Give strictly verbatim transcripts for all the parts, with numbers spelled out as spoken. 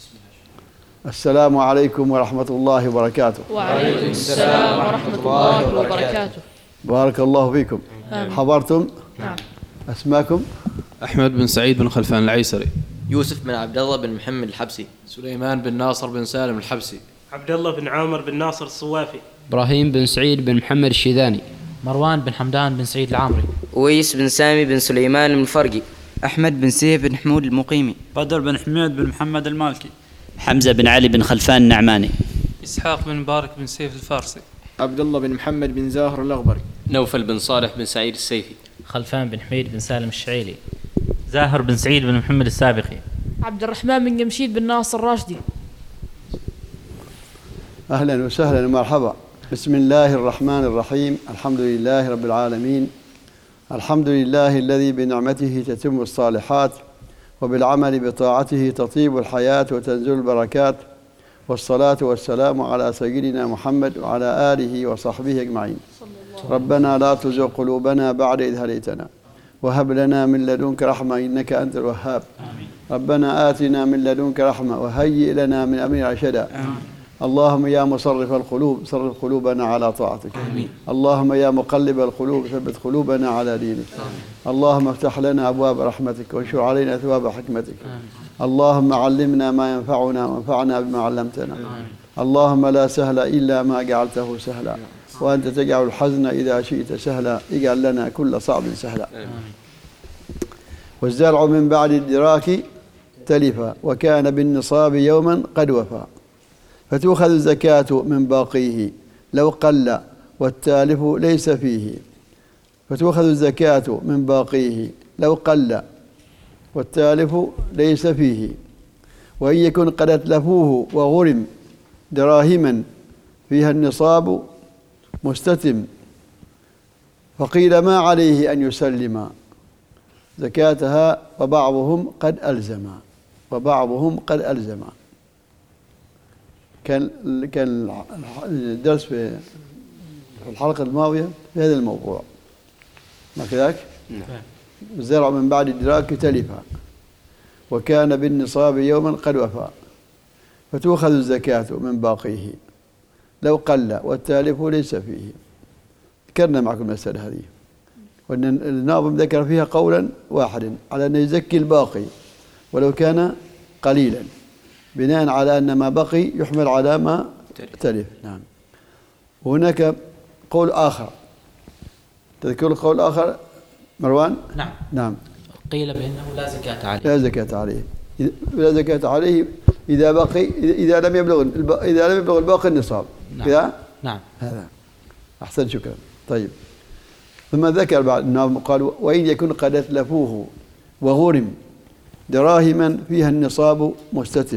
السلام عليكم ورحمة الله وبركاته. وعليكم السلام ورحمة الله وبركاته. بارك الله فيكم. آمين. حضرتم؟ نعم. أسماكم؟ أحمد بن سعيد بن خلفان العيسري. يوسف بن عبد الله بن محمد الحبسي. سليمان بن ناصر بن سالم الحبسي. عبد الله بن عامر بن ناصر الصوافي. إبراهيم بن سعيد بن محمد الشيداني. مروان بن حمدان بن سعيد العامري. ويس بن سامي بن سليمان الفرقي. أحمد بن سيف بن حمود المقيمي. بدر بن حميد بن محمد المالكي. حمزة بن علي بن خلفان النعماني. إسحاق بن مبارك بن سيف الفارسي. عبد الله بن محمد بن زاهر الأغبري. نوفل بن صالح بن سعيد السيفي. خلفان بن حميد بن سالم الشعيلي. زاهر بن سعيد بن محمد السابقي. عبد الرحمن بن جمشيد بن ناصر الراشدي. أهلا وسهلا ومرحبا. بسم الله الرحمن الرحيم. الحمد لله رب العالمين. الحمد لله الذي بنعمته تتم الصالحات وبالعمل بطاعته تطيب الحياة وتنزل البركات، والصلاة والسلام على سيدنا محمد وعلى آله وصحبه أجمعين. ربنا لا تزغ قلوبنا بعد إذ هديتنا وهب لنا من لدنك رحمة إنك أنت الوهاب. ربنا آتنا من لدنك رحمة وهيئ لنا من أمرنا رشدا. اللهم يا مصرف القلوب صرف قلوبنا على طاعتك. آمين. اللهم يا مقلب القلوب ثبت قلوبنا على دينك. آمين. اللهم افتح لنا أبواب رحمتك وانشر علينا ثواب حكمتك. آمين. اللهم علمنا ما ينفعنا وانفعنا بما علمتنا. آمين. اللهم لا سهل إلا ما جعلته سهلا وأنت تجعل الحزن إذا شئت سهلا اجعل لنا كل صعب سهلا. آمين. والزرع من بعد الدراك تلفا وكان بالنصاب يوما قد وفى، فتؤخذ الزكاة من باقيه لو قل والتالف ليس فيه. فتؤخذ الزكاة من باقيه لو قل والتالف ليس فيه، وإن يكن قد أتلفوه وغرم دراهما فيها النصاب مستتم، فقيل ما عليه أن يسلم زكاتها وبعضهم قد ألزم وبعضهم قد ألزم. كان كان الدرس في الحلقة الماضية في هذا الموضوع، ما كذاك؟ الزرع من بعد الدراك تلفا وكان بالنصاب يوما قد وفى، فتؤخذ الزكاة من باقيه لو قل والتالف ليس فيه. ذكرنا معكم المسألة هذه، وأن الناظم ذكر فيها قولا واحدا على أن يزكي الباقي ولو كان قليلا، بناء على أن ما بقي يحمل على ما تلف. نعم. وهناك قول آخر، تذكر القول الآخر مروان؟ نعم. نعم. قيل بأنه لا زكاة عليه. لا زكاة عليه. لا زكاة عليه إذا بقي إذا لم يبلغ إذا لم يبلغ الباقي النصاب. نعم. كذا؟ نعم. هذا أحسن، شكرا. طيب، ثم ذكر بعد الناظم قال وإن يكن قد أتلفوه وغرم دراهما فيها النصاب مستتم،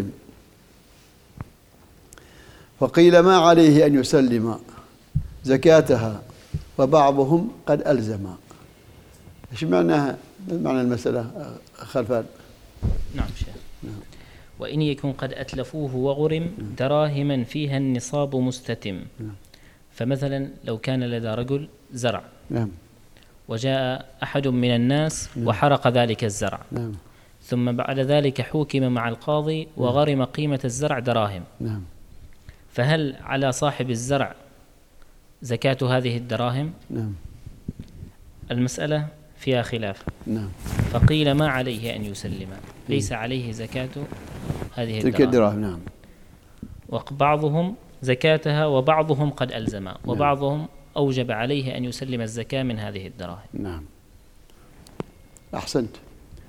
فقيل ما عليه أن يسلم زكاتها وبعضهم قد ألزم. إيش معناها؟ معنى المسألة خلفان؟ نعم شيخ. نعم. وإن يكن قد أتلفوه وغرم دراهما فيها النصاب مستتم. نعم. فمثلا لو كان لدى رجل زرع، نعم، وجاء أحد من الناس، نعم، وحرق ذلك الزرع، نعم، ثم بعد ذلك حوكم مع القاضي وغرم قيمة الزرع دراهم، نعم، فهل على صاحب الزرع زكاة هذه الدراهم؟ نعم. المسألة فيها خلاف. نعم. فقيل ما عليه أن يسلم، ليس عليه زكاة هذه الدراهم. الدراهم. نعم. وبعضهم زكاتها وبعضهم قد ألزم، وبعضهم نعم أوجب عليه أن يسلم الزكاة من هذه الدراهم. نعم. أحسنت.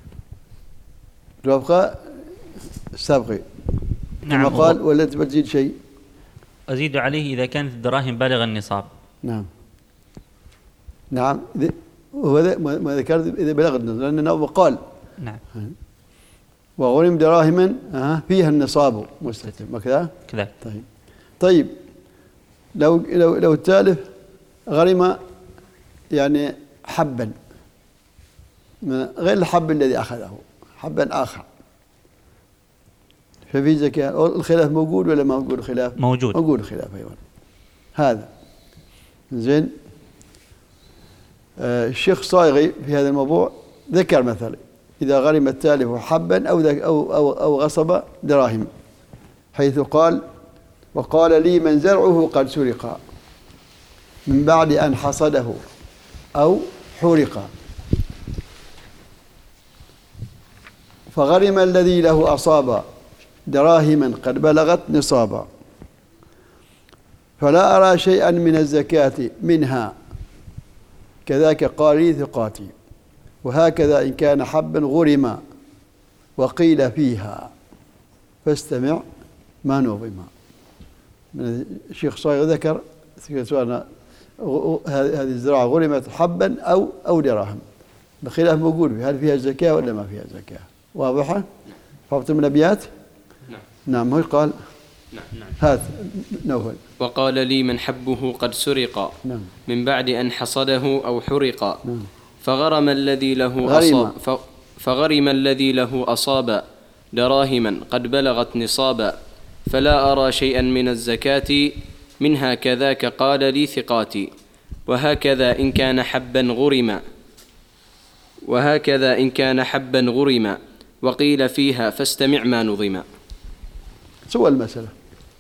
توافق السابقي. نعم. كما قال ولا تزيد شيء؟ أزيد عليه إذا كانت الدراهم بالغ النصاب. نعم. نعم. وهذا ما ذكرت إذا بلغ النصاب، لأن النووي قال نعم وغرم دراهما فيها النصاب مستتم، وكذا كذا. طيب. طيب لو لو لو التالف غرم يعني حبا غير الحب الذي أخذه، حبا آخر، ففي زكاة. الخلاف موجود ولا ما موجود الخلاف؟ موجود. موجود الخلاف أيضا. هذا زين. آه الشيخ صايغي في هذا الموضوع ذكر مثلا إذا غرم التالف حبا أو أو أو, أو غصب دراهم، حيث قال وقال لي من زرعه قد سرق من بعد أن حصده أو حرق فغرم الذي له أصاب دراهما قد بلغت نصابا فلا أرى شيئا من الزكاة منها كذاك قال لي ثقاتي وهكذا إن كان حبا غرما وقيل فيها فاستمع ما نظم. الشيخ صايغ ذكر سؤالنا هذه الزراعة غرمت حبا أو أو دراهم بخلاف موجود هل فيها زكاة ولا ما فيها زكاة. واضحة؟ حفظتم الأبيات؟ نعم. نعم هو قال نعم نعم. هات نوفل. وقال لي من حبه قد سرق نعم. من بعد أن حصده أو حرق نعم. فغرم الذي له أصاب فغرم الذي له أصاب دراهما قد بلغت نصابا فلا أرى شيئا من الزكاة منها كذاك قال لي ثقاتي وهكذا إن كان حبا غرما وهكذا إن كان حبا غرما وقيل فيها فاستمع ما نظم. سوى المسألة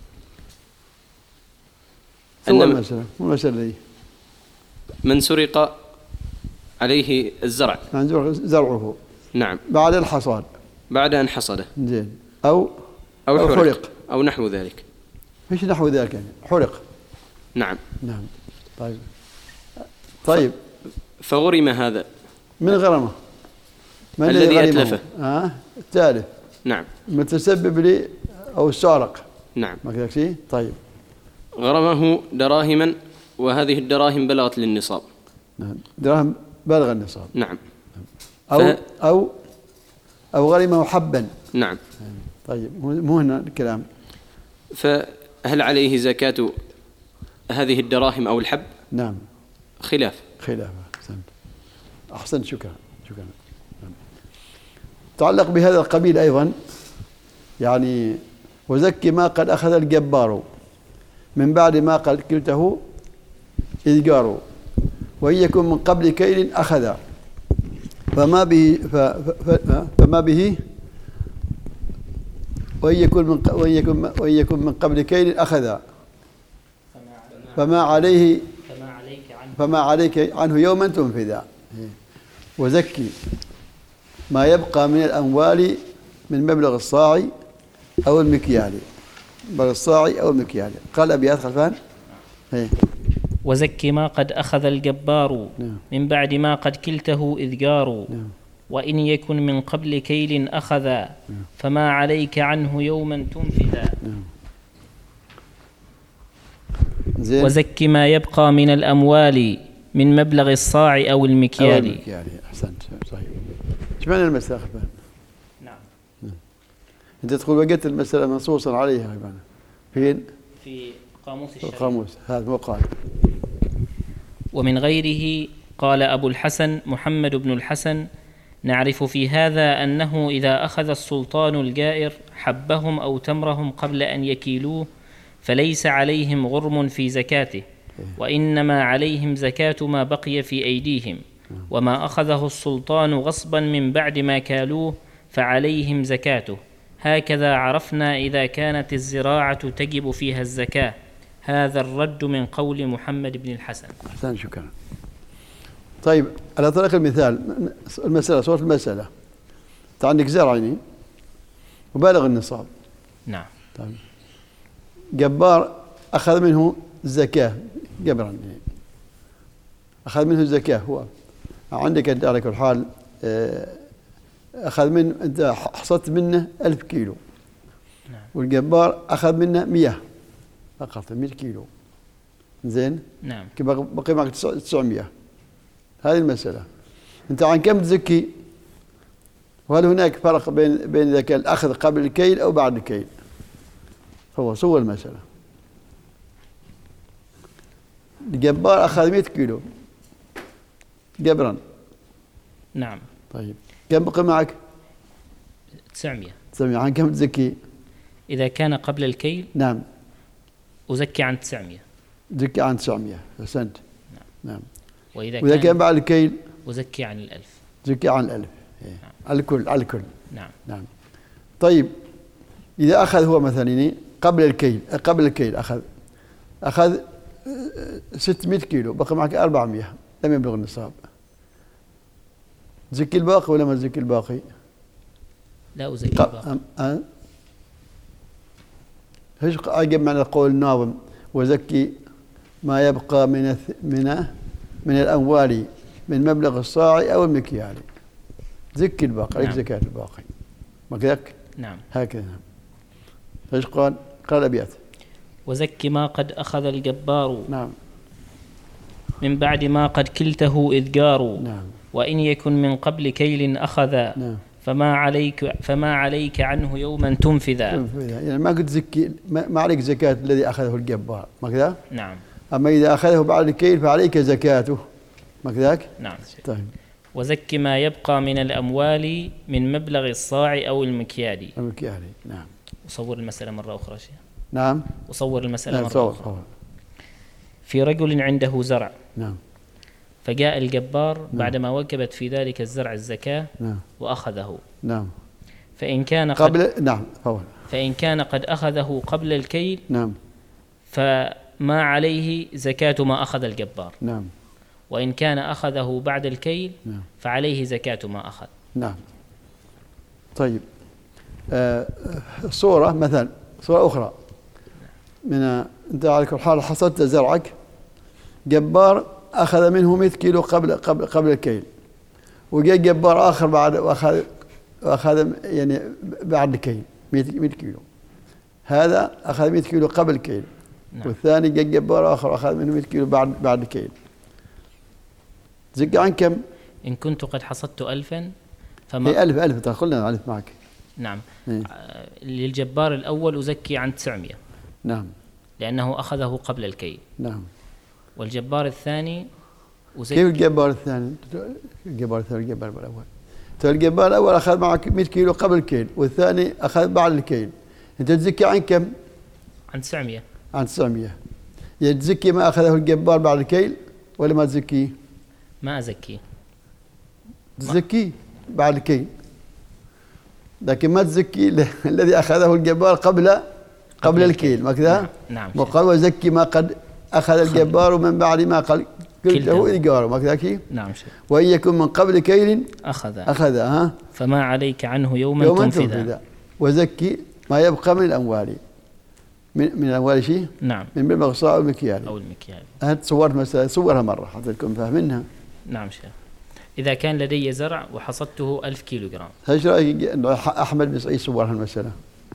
سوى المسألة المسألة دي من سرق عليه الزرع زرعه نعم بعد الحصاد بعد أن حصده زين أو أو, أو حرق, حرق أو نحو ذلك. مش نحو ذلك يعني حرق. نعم نعم. طيب طيب فغرم هذا من غرمه من الذي أتلفه آه التالف. نعم. متسبب لي أو السارق. نعم. ما كذا شيء. طيب غرمه دراهما وهذه الدراهم بلغت للنصاب. نعم. دراهم بلغ النصاب. نعم. أو ف... أو أو غرمه حبا. نعم. طيب مو هنا الكلام. فهل عليه زكاة هذه الدراهم أو الحب؟ نعم. خلاف. خلاف. أحسنت. أحسنت شكرا شكرا. نعم. تعلق بهذا القبيل أيضا يعني وزكي ما قد أخذ الجبار من بعد ما قد كلته إذجار وإن يكن من قبل كيل أخذ فما به ف ف فما به وإن يكن من وإن يكن وإن يكن من قبل كيل أخذ فما عليه فما عليك عنه يوما تنفذا وزكي ما يبقى من الأموال من مبلغ الصاع أو المكيال مبلغ الصاع أو المكيال. قال أبيات خلفان هي. وزكي ما قد أخذ الجبار نعم. من بعد ما قد كلته إذجار نعم. وإن يكن من قبل كيل أخذ نعم. فما عليك عنه يوما تنفذا. نعم. وزكي ما يبقى من الأموال من مبلغ الصاع أو المكيال. أو المكيال. أحسنت صحيح. ايش معنى المسألة خلفان؟ نعم. نعم. أنت تقول وجدت المسألة منصوصا عليها يبقى فين؟ في قاموس الشرع. القاموس هذا مو قال. ومن غيره قال أبو الحسن محمد بن الحسن نعرف في هذا أنه إذا أخذ السلطان الجائر حبهم أو تمرهم قبل أن يكيلوه فليس عليهم غرم في زكاته وإنما عليهم زكاة ما بقي في أيديهم وما أخذه السلطان غصبا من بعد ما كالوه فعليهم زكاته. هكذا عرفنا إذا كانت الزراعة تجب فيها الزكاة. هذا الرد من قول محمد بن الحسن. أحسن شكرا. طيب على طريق المثال المسألة صورة المسألة أنت عندك زرعني وبالغ النصاب. نعم. طيب جبار أخذ منه زكاة جبرا أخذ منه زكاة هو عندك أنت على كل حال أخذ من أنت حصدت منه ألف كيلو. نعم. والجبار أخذ منه مية فقط مية كيلو زين. نعم. بقي معك تسعمية. هذه المسألة أنت عن كم تزكي وهل هناك فرق بين بين ذاك الأخذ قبل الكيل أو بعد الكيل؟ هو سوى المسألة. الجبار أخذ مئة كيلو جبرا. نعم. طيب كم بقي معك؟ تسعمية. تسعمية. عن كم تزكي؟ إذا كان قبل الكيل نعم أزكي عن تسعمية. زكي عن تسعمية. أحسنت. نعم. نعم. وإذا, وإذا كان, كان بعد الكيل أزكي عن الألف. زكي عن الألف. إيه. نعم. على الكل على الكل. نعم. نعم. طيب إذا أخذ هو مثلا قبل الكيل قبل الكيل أخذ أخذ ستمائة كيلو، بقى معك أربعمائة، لم يبلغ النصاب، تزكي الباقي ولا ما تزكي الباقي؟ لا أزكي الباقي. أه؟ ايش أجب معنى قول الناظم وزكي ما يبقى من من من الأموال من مبلغ الصاع أو المكيال، زكي الباقي، عليك نعم. زكاة الباقي، ما كذاك؟ نعم. هكذا. ايش قال؟ قال أبيات وزكي ما قد أخذ الجبار نعم من بعد ما قد كلته إذجار نعم. وإن يكن من قبل كيل أخذ نعم. فما عليك فما عليك عنه يوما تنفذا. تنفذا يعني ما قد زكي، ما عليك زكاة الذي أخذه الجبار، ما كذا؟ نعم. أما إذا أخذه بعد الكيل فعليك زكاته، ما كذاك؟ نعم. طيب. وزكي ما يبقى من الأموال من مبلغ الصاع أو المكيال. المكيال نعم. أصور المسألة مرة أخرى شيء. نعم. أصور المسألة نعم. مرة صور. أخرى. صور. في رجل عنده زرع. نعم. فجاء الجبار نعم. بعدما وجبت في ذلك الزرع الزكاة نعم. وأخذه. نعم. فإن كان قبل قد نعم فور. فإن كان قد أخذه قبل الكيل نعم. فما عليه زكاة ما أخذ الجبار. نعم. وإن كان أخذه بعد الكيل نعم. فعليه زكاة ما أخذ. نعم. طيب آه صورة مثلا صورة أخرى من أنت على كل حال حصدت زرعك، جبار أخذ منه مئة كيلو قبل قبل قبل الكيل، وجاء جبار آخر بعد وأخذ وأخذ يعني بعد الكيل مئة كيلو، هذا أخذ مئة كيلو قبل الكيل. نعم. والثاني جاء جبار آخر أخذ منه مئة كيلو بعد بعد الكيل، زكى عن كم؟ إن كنت قد حصدت ألفا فما هي ألف ألف تقولنا ألف معك. نعم. إيه؟ للجبار الأول أزكي عن تسعمائة. نعم. لأنه أخذه قبل الكيل. نعم. والجبار الثاني أزكي. كيف الجبار الثاني؟ الجبار الثاني الجبار الأول. الجبار الأول أخذ معك مئة كيلو قبل الكيل، والثاني أخذ بعد الكيل. أنت تزكي عن كم؟ عن تسعمائة. عن تسعمائة. يعني تزكي ما أخذه الجبار بعد الكيل ولا ما تزكي؟ ما أزكي. تزكي بعد الكيل، لكن ما تزكي الذي أخذه الجبار قبل قبل الكيل، ما كذا؟ نعم. وقال وزكي ما قد أخذ الجبار من بعد ما قال كلته إيجاره، ما كذا؟ نعم شيخ. وإن يكن من قبل كيل أخذ أخذ ها فما عليك عنه يوما, يوما تنفذا. تنفذا. وزكي ما يبقى من الأموال من من الأموال شيء؟ نعم. من مبلغ الصاع أو المكيال. أو المكيال. أنت صورت مسألة صورها مرة حتى تكون فاهمينها. نعم شيخ. إذا كان لدي زرع وحصدته ألف كيلو جرام. ايش رأيك أحمد بن سعيد صورها المسألة؟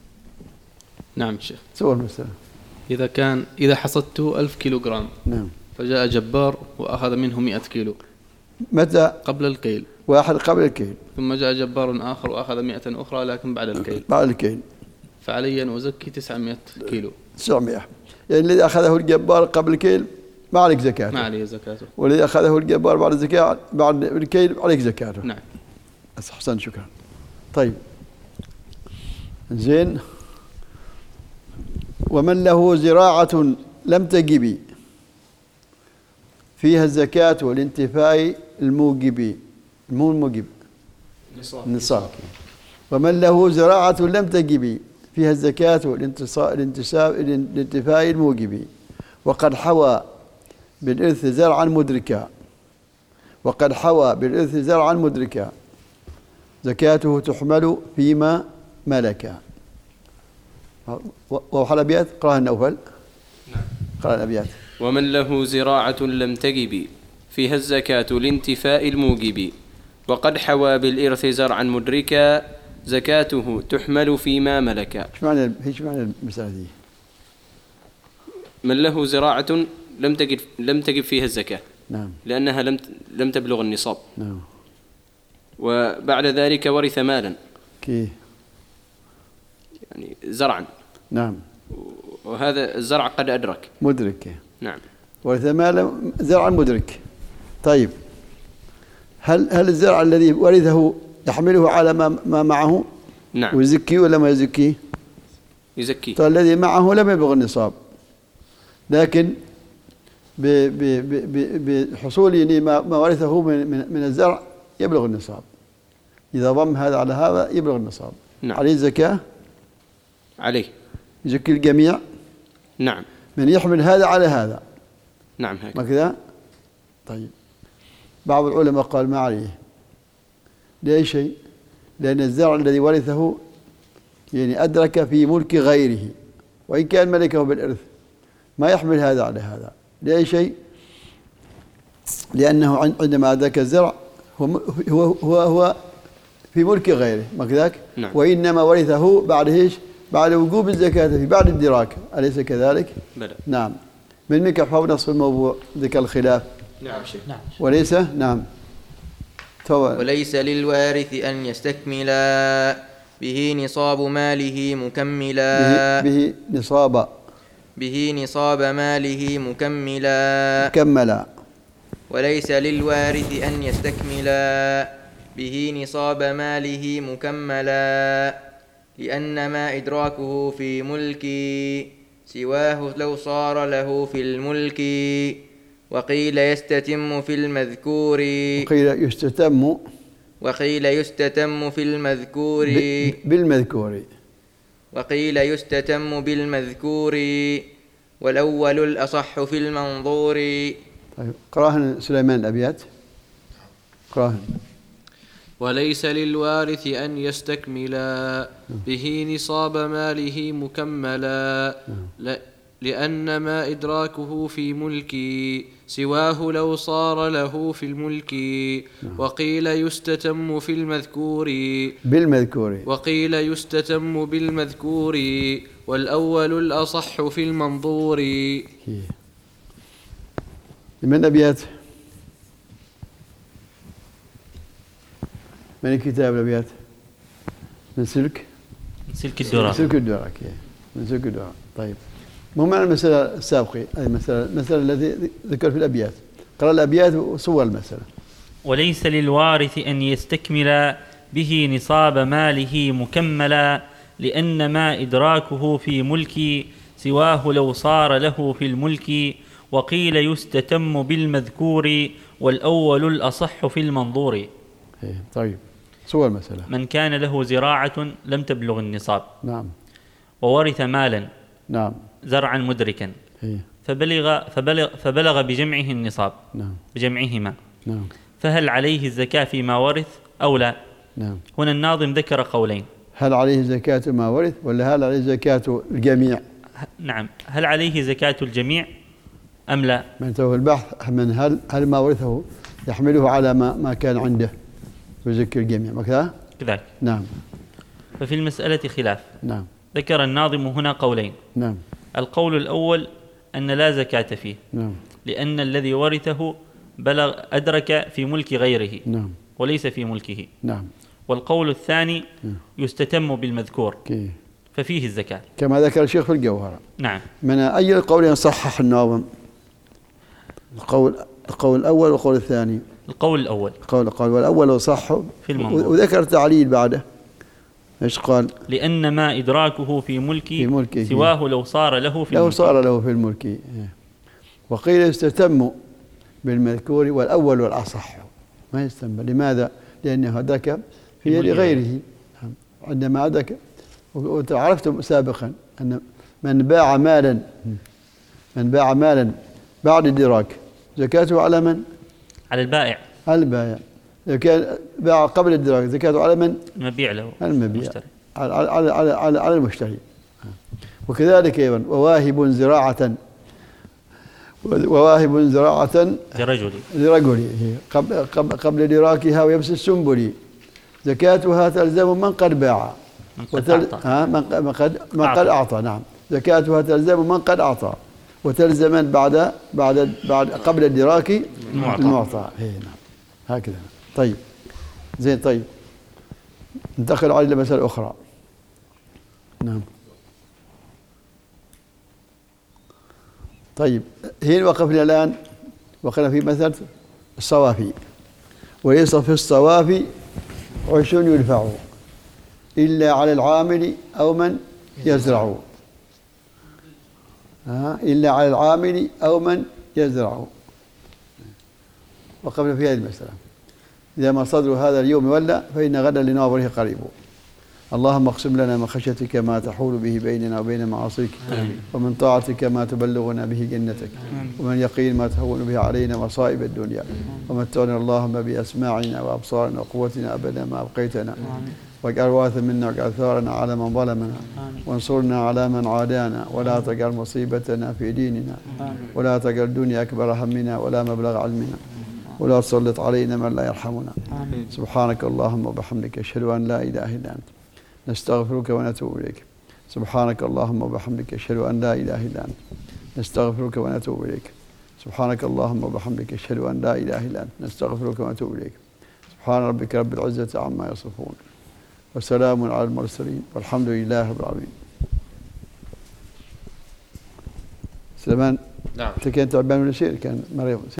نعم شيخ. صور المسألة. إذا كان إذا حصدته ألف كيلو جرام. نعم. فجاء جبار وأخذ منه مئة كيلو. متى؟ قبل الكيل. واحد قبل الكيل. ثم جاء جبار آخر وأخذ مئة أخرى لكن بعد الكيل. بعد الكيل. فعلي أن أزكي تسعمائة كيلو. تسعمائة. يعني الذي أخذه الجبار قبل الكيل ما عليك زكاته. ما عليه زكاته. والذي أخذه الجبار بعد الزكاة بعد الكيل عليك زكاته. نعم. أحسن شكرا. طيب. زين. ومن له زراعة لم تجب فيها الزكاة والانتفاء الموجب مو الموجب النصاب. ومن له زراعة لم تجب فيها الزكاة والانتساب الانتفاء الموجب وقد حوى بالإرث زرعا مدركا وقد حوى بالإرث زرعا مدركا زكاته تحمل فيما ملك. وحل أبيات قرأها النوفل. نعم. قرأ الأبيات. ومن له زراعة لم تجب فيها الزكاة لانتفاء الموجب وقد حوى بالإرث زرعا مدركا زكاته تحمل فيما ملك. ايش معنى ايش معنى المسألة دي؟ من له زراعة لم تجب لم تجب فيها الزكاة. نعم. لأنها لم لم تبلغ النصاب. نعم. وبعد ذلك ورث مالا. كيف؟ يعني زرعا. نعم. وهذا الزرع قد أدرك. مدرك. نعم. ورث مالا زرعا مدرك. طيب. هل هل الزرع الذي ورثه يحمله على ما ما معه؟ نعم. ويزكيه ولا ما يزكيه؟ يزكيه. طيب الذي معه لم يبلغ النصاب، لكن بحصول يعني ما ورثه من من الزرع يبلغ النصاب. إذا ضم هذا على هذا يبلغ النصاب. نعم. عليه زكاة؟ عليه. يزكي الجميع. نعم. من يحمل هذا على هذا. نعم هكذا. ما كذا؟ طيب. بعض العلماء قال ما عليه. لأي شيء؟ لأن الزرع الذي ورثه يعني أدرك في ملك غيره وإن كان ملكه بالإرث ما يحمل هذا على هذا. لأي شيء؟ لأنه عندما أدرك الزرع هو هو هو, هو في ملك غيره ما كذاك؟ نعم. وإنما ورثه بعد إيش؟ بعد وجوب الزكاة في بعد الدراك، أليس كذلك؟ بلى. نعم. من منك حول نصف الموضوع ذكر الخلاف. نعم شيخ. نعم. وليس نعم. وليس للوارث أن يستكملا به نصاب ماله مكملا به, به نصاب به نصاب ماله مكملا مكملا. وليس للوارث أن يستكملا به نصاب ماله مكملا لأن ما إدراكه في ملكي سواه لو صار له في الملك وقيل يستتم في المذكور وقيل يستتم وقيل يستتم في المذكور بالمذكور وقيل يستتم بالمذكور والأول الأصح في المنظور. طيب قراهن سليمان الأبيات. قراهن. وليس للوارث أن يستكملا به نصاب ماله مكملا لأن ما إدراكه في ملكي سواه لو صار له في الملك وقيل يستتم في المذكور بالمذكور وقيل يستتم بالمذكور والأول الأصح في المنظور. من أبيات من الكتاب الأبيات؟ من سلك من سلك الدرر. سلك الدرر من سلك الدرر. طيب مو معنى المسألة السابقة هذه المسألة المسألة التي ذكر في الأبيات. قرأ الأبيات وصور المسألة. وليس للوارث أن يستكمل به نصاب ماله مكملا لأن ما إدراكه في ملك سواه لو صار له في الملك وقيل يستتم بالمذكور والأول الأصح في المنظور. طيب صور المسألة. من كان له زراعة لم تبلغ النصاب. نعم. وورث مالا. نعم. زرعا مدركا. هي. فبلغ فبلغ فبلغ بجمعه النصاب. نعم. بجمعهما. نعم. فهل عليه الزكاة فيما ورث أو لا؟ نعم. هنا الناظم ذكر قولين. هل عليه زكاة ما ورث ولا هل عليه زكاة الجميع؟ نعم. هل عليه زكاة الجميع أم لا؟ من تو البحث من هل هل ما ورثه يحمله على ما ما كان عنده ويزكي الجميع ما كذا؟ كذلك. نعم. ففي المسألة خلاف. نعم. ذكر الناظم هنا قولين. نعم. القول الأول أن لا زكاة فيه. نعم. لأن الذي ورثه بلغ أدرك في ملك غيره. نعم. وليس في ملكه. نعم. والقول الثاني نعم. يستتم بالمذكور. كي. ففيه الزكاة كما ذكر الشيخ في الجوهرة. نعم. من أي القولين صحح الناظم؟ القول القول الأول والقول الثاني. القول الأول. القول القول والأول صح في المنظور. وذكر تعليل بعده. ايش قال؟ لأن ما إدراكه في ملكي في ملكه سواه لو صار له في لو الملك. صار له في الملك. وقيل يستتم بالمذكور والأول والأصح ما يستتم. لماذا؟ لأنه أدرك في يد غيره. عندما أدرك وعرفتم سابقا أن من باع مالا من باع مالا بعد الإدراك زكاته على من؟ على البائع. على البائع. إذا كان باع قبل الإدراك زكاته على من؟ المبيع له. المبيع. على على على على, على المشتري. وكذلك أيضا وواهب زراعة وواهب زراعة لرجل لرجل قبل قبل قبل إدراكها ويبس السنبل زكاتها تلزم من قد باع من قد أعطى. ها من قد من قد أعطى. نعم. زكاتها تلزم من قد أعطى وتلزم بعد بعد بعد قبل الإدراك المعطى. نعم. هكذا. طيب زين. طيب ننتقل على مسألة أخرى. نعم. طيب هنا وقفنا الآن وقفنا في مثل الصوافي. وليس في الصوافي عش يدفع إلا على العامل أو من يزرع. ها إلا على العامل أو من يزرع. وقفنا في هذه المسألة. إذا ما صدر هذا اليوم ولا فإن غدا لناظره قريب. اللهم اقسم لنا من خشيتك ما تحول به بيننا وبين معاصيك، ومن طاعتك ما تبلغنا به جنتك، ومن يقين ما تهون به علينا مصائب الدنيا، ومتعنا اللهم بأسماعنا وأبصارنا وقوتنا أبدا ما أبقيتنا، واجعل وارثا منا واجعل ثارنا على من ظلمنا، وانصرنا على من عادانا، ولا تجعل مصيبتنا في ديننا، ولا تجعل الدنيا أكبر همنا ولا مبلغ علمنا، ولا تسلط علينا من لا يرحمنا. سبحانك اللهم وبحمدك أشهد أن لا إله إلا أنت نستغفرك ونتوب إليك. سبحانك اللهم وبحمدك أشهد أن لا إله إلا أنت نستغفرك ونتوب إليك. سبحانك اللهم وبحمدك أشهد أن لا إله إلا أنت نستغفرك ونتوب إليك. سبحان ربك رب العزة عما يصفون وسلام على المرسلين والحمد لله رب العالمين. سليمان، نعم. أنت كنت تعبان ولا شيء؟ كان مريض.